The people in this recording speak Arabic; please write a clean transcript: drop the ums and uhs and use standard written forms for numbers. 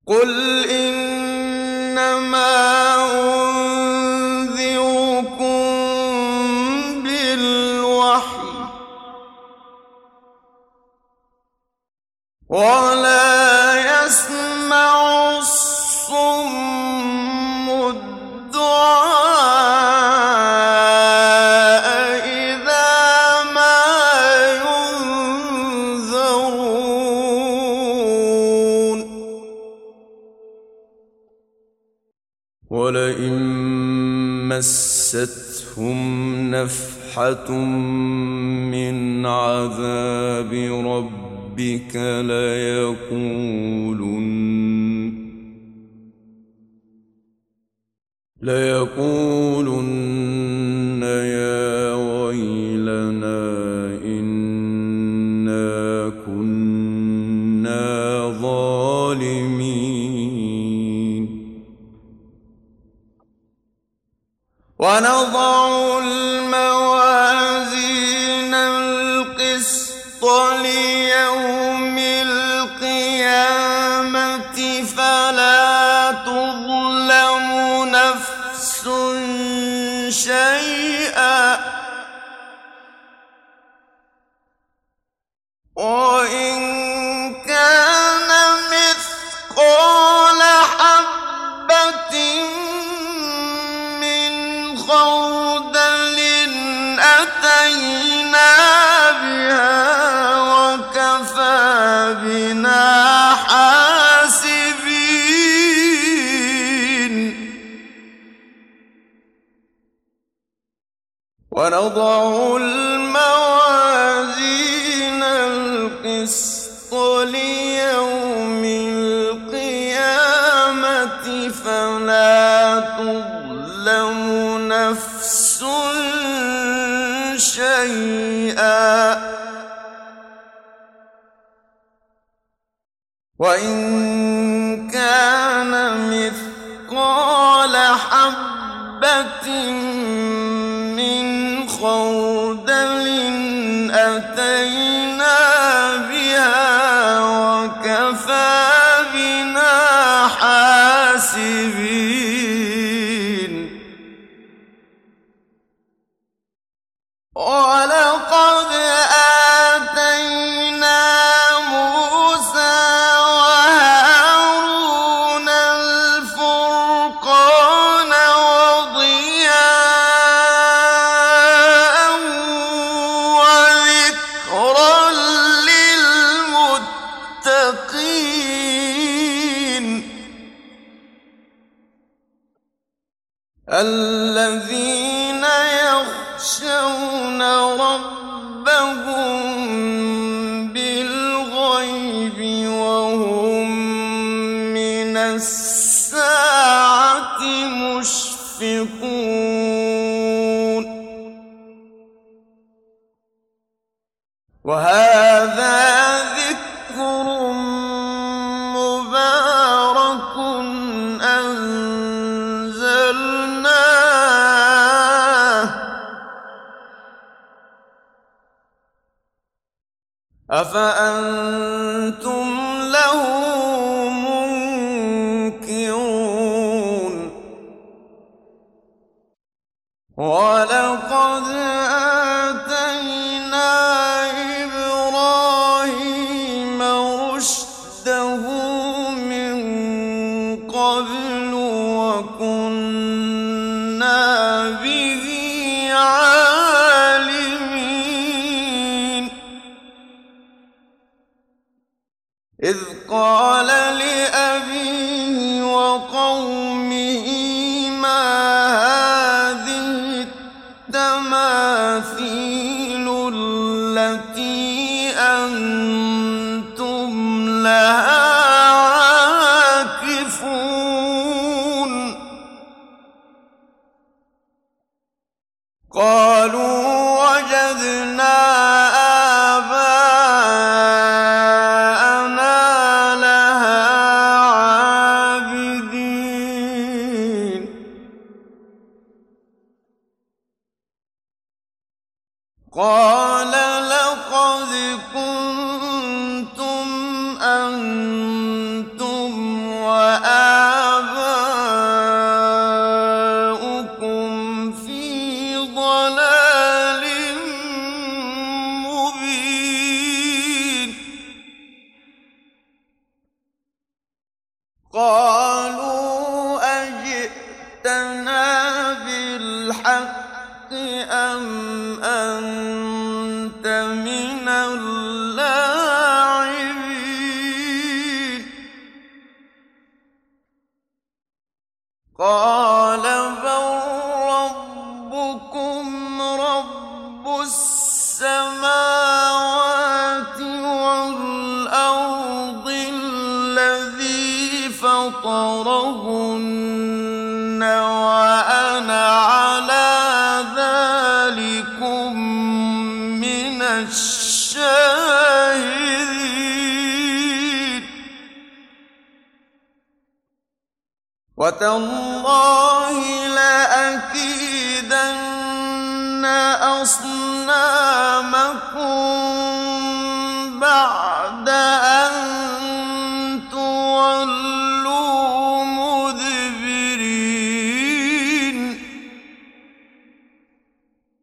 قل إنما أنذركم بالوحي ولا يسمع الصم الدعاء إذا ما ينذرون ولئن مستهم نفحة من عذاب ربك ليقولن يا ويلنا إنا كنا ظالمين ونضع الموازين القسط ليوم القيامة فلا تظلم نفس شيئا وإن كان مثقال حبة من خردل أتينا بها وكفى بنا حاسبين ونضع الموازين القسط ليوم القيامة فلا تظلم نفس شيئا وإن كان مثقال حبة من خردل أتينا بها وكفى بنا حاسبين ولقد آتينا موسى وهارون الفرقان وضياء وذكرا للمتقين الذين يخشون ربهم بالغيب وهم من الساعة مشفقون وهذا ذكر مبارك أنزلناه أفأنتم له منكرون ولقد آتينا إبراهيم رشده من قبل وكنا به عالمين إذ قال لأبيه وقومه ما هذه التماثيل التي أنتم لها عاكفون قالوا وجدنا آباءنا لها عابدين قال لقد كنتم أنتم قالوا أجئتنا بالحق أم أنت من اللاعبين قال بل ربكم رب السماوات والأرض الذي فطرهن وأنا على ذلكم من الشاهدين وتالله لأكيدن أصنامكم بعد أن